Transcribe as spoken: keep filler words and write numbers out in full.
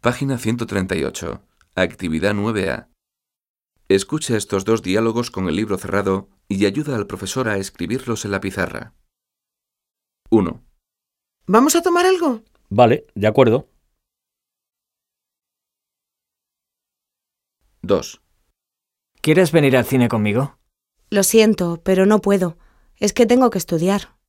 Página ciento treinta y ocho. Actividad nueve A. Escucha estos dos diálogos con el libro cerrado y ayuda al profesor a escribirlos en la pizarra. uno. ¿Vamos a tomar algo? Vale, de acuerdo. dos. ¿Quieres venir al cine conmigo? Lo siento, pero no puedo. Es que tengo que estudiar.